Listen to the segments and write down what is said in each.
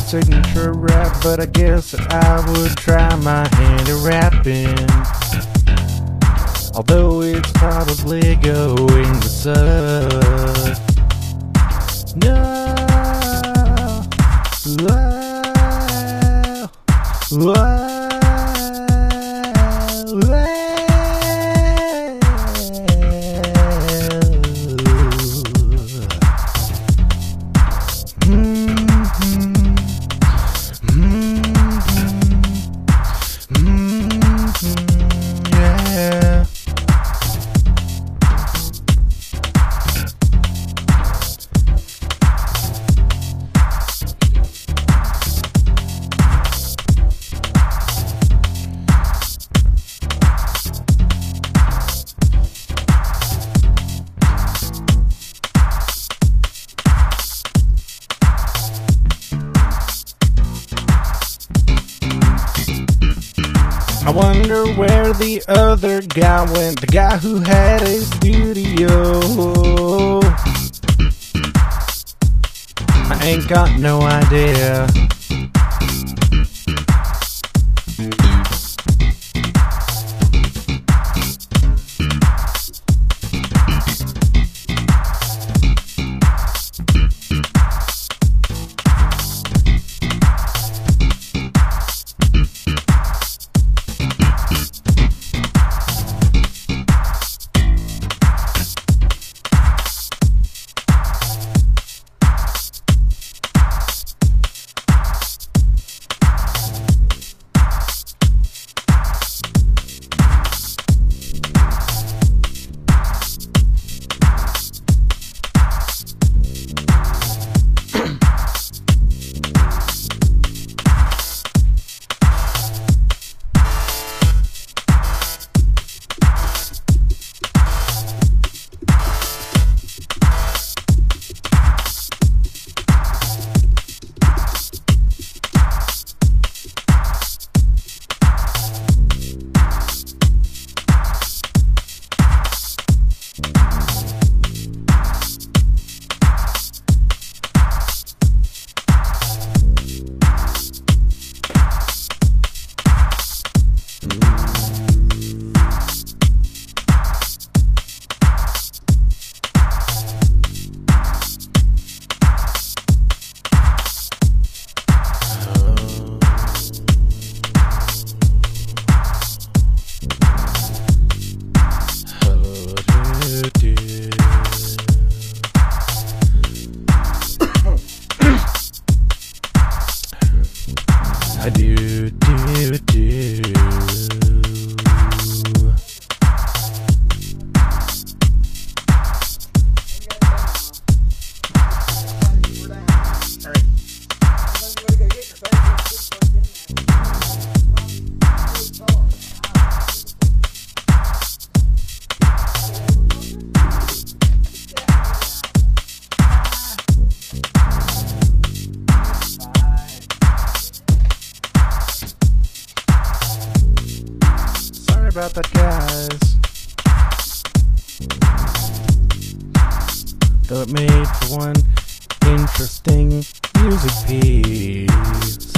signature rap, but I guess that I would try my hand at rapping. Although it's probably going to suck. No. Whoa. Whoa. I wonder where the other guy went, the guy who had a studio. I ain't got no idea. I do. About that, guys. Though it made for one interesting music piece.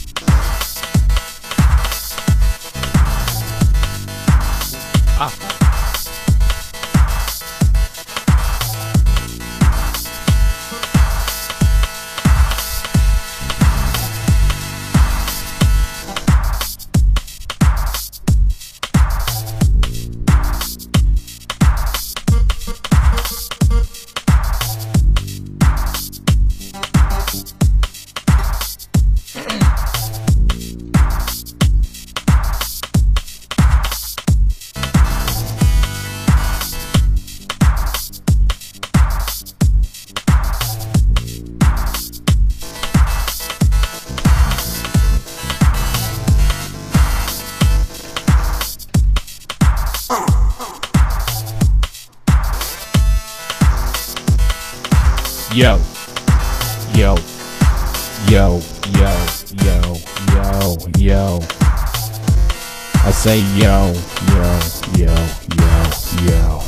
Yo, yo, yo, yo, yo, yo, yo. I say yo, yo, yo, yo, yo.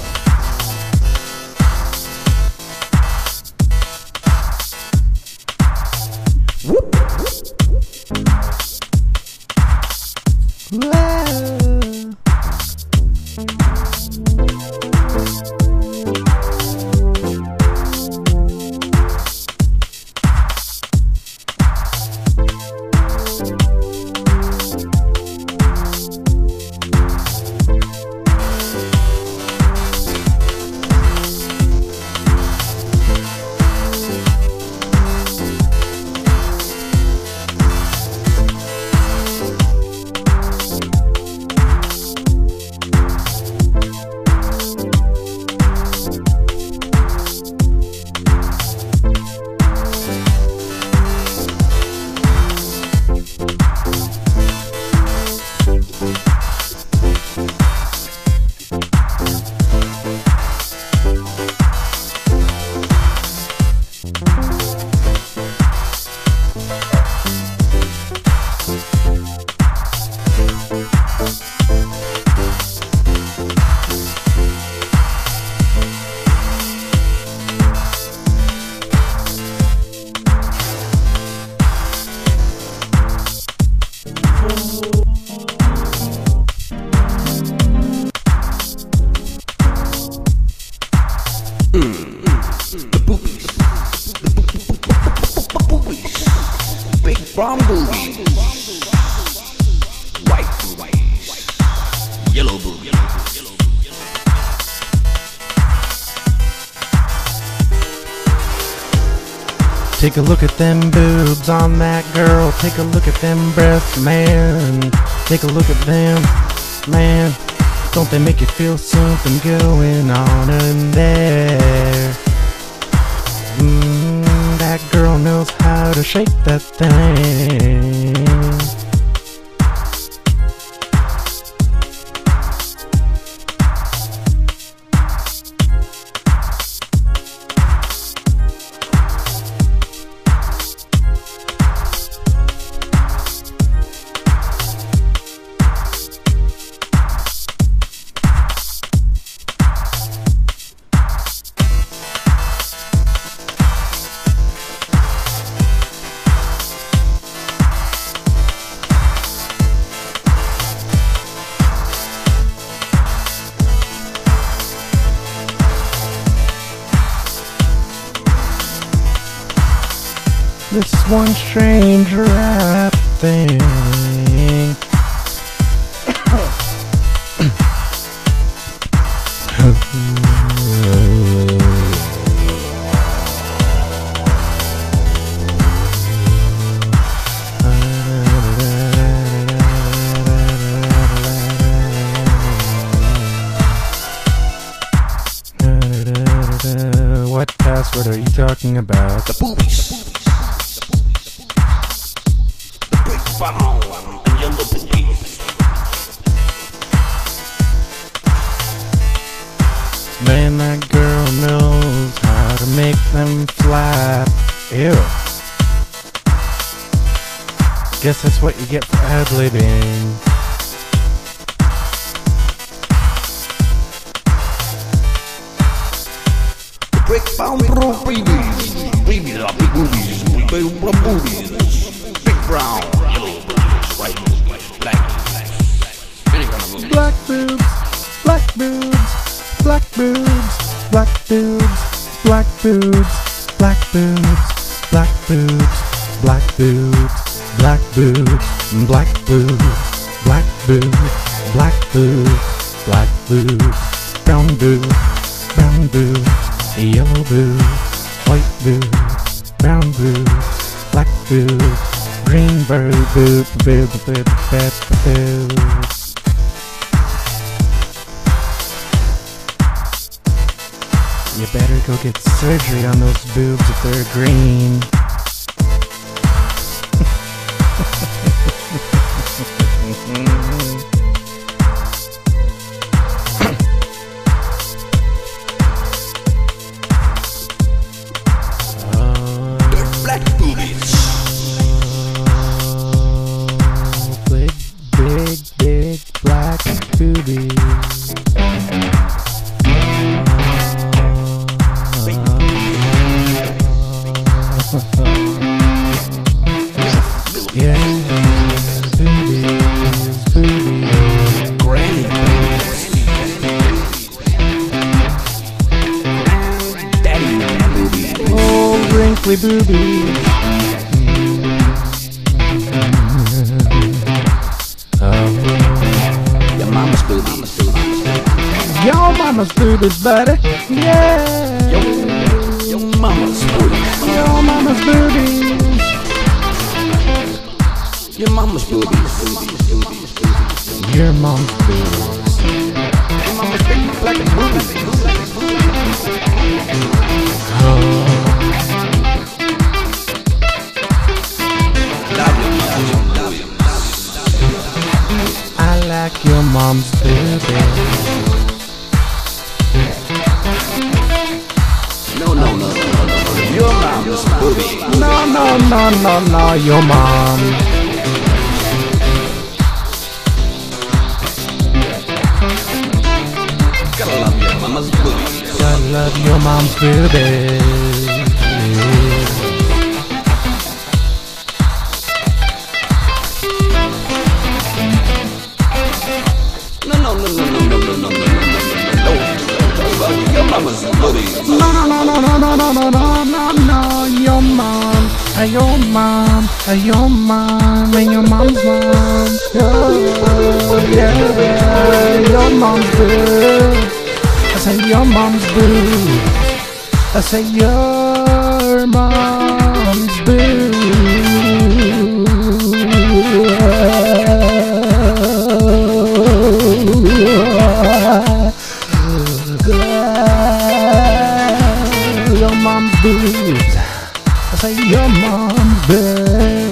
Whoop. brown boobies, white boobies, yellow boobies. Take a look at them boobs on that girl. Take a look at them breasts, man. Take a look at them, man. Don't they make you feel something going on in there? That girl knows how to shake that thing. This one strange rap thing. What password are you talking about? The boobies. Brown and yellow boobies. Man, that girl knows how to make them flap. Ew. Guess that's what you get for ad-libbing. The brick brown boobies. Babies are big boobies. Big brown boobies. Big brown. Black boobs, black boobs, black boobs, black boobs, black boobs, black boobs, black boobs, black boobs, black boobs, black boobs, black boobs, black boobs, black boobs, brown boobs, brown boobs, yellow boobs, white boobs, brown boobs, black boobs, green boobs. You better go get surgery on those boobs if they're green. They're black boobies. Big black boobies. Yeah, boobies, Granny Daddy boobies. oh, wrinkly boobies. Your mama's boobies. Your mama's boobies, buddy. Yeah. Your mama's boobies. Your mama's boobies. Your mama's boobies. Your mom's boobies. Your mama's big black boobies. I like your mom's boobies. No. Your mama's boobies. No, your mom. Gotta love your mama's boobies. I love your mom's boobies. No. Your mama's boobies. No, your mom. your mom, your mom, and your mom's mom. Oh, yeah, your mom's boo. I say your mom's boo. I say your mom's boo. Your mom's booze. I say your mom's booze.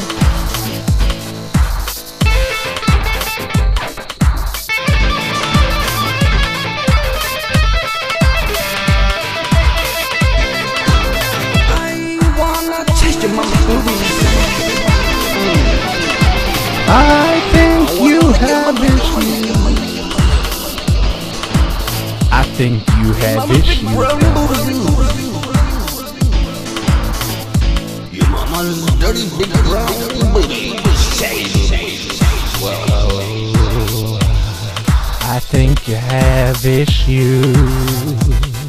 I wanna taste your mama's boobies. I think you have issues. I think you have issues. Your mama's dirty big brown booty. Well, I think you have issues.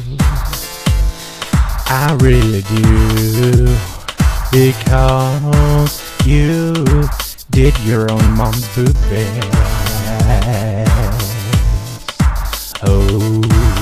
I really do. Because you did your own mom's boobies. Oh,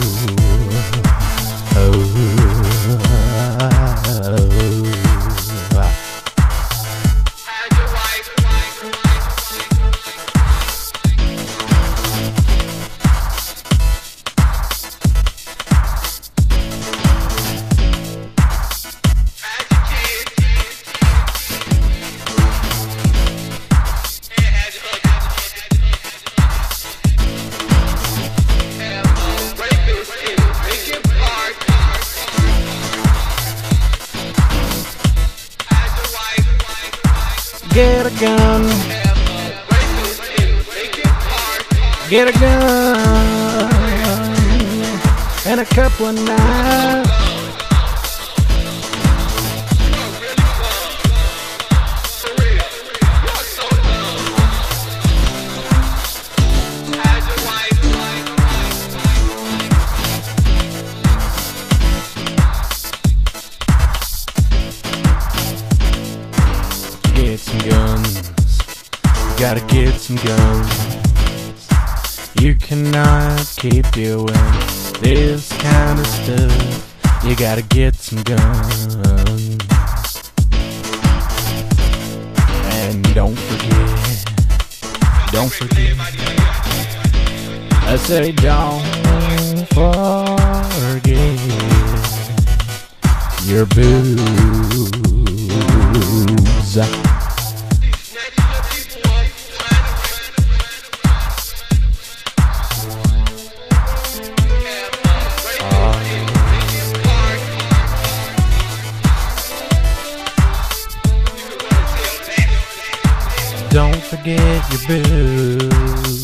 get a gun. Get a gun and a couple of knives. Get some guns. Gotta get some guns. You cannot keep doing this kind of stuff. You gotta get some guns. And don't forget. I say don't forget your boobs. Don't forget your booze.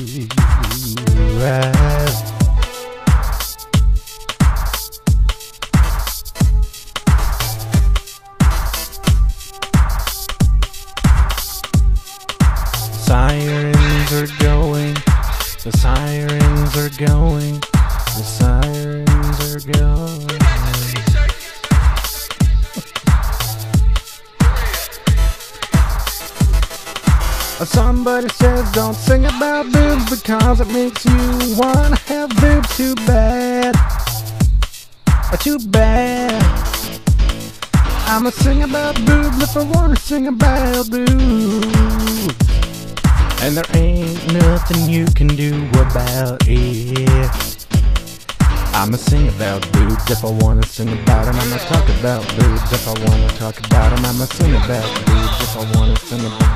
Sirens are going. The sirens are going. The sirens are going. Somebody says don't sing about boobs because it makes you wanna have boobs too bad. Too bad. I'ma sing about boobs if I wanna sing about boobs. And there ain't nothing you can do about it. I'ma sing about boobs if I wanna sing about them. I'ma talk about boobs if I wanna talk about them. I'ma sing about boobs if I wanna sing about them.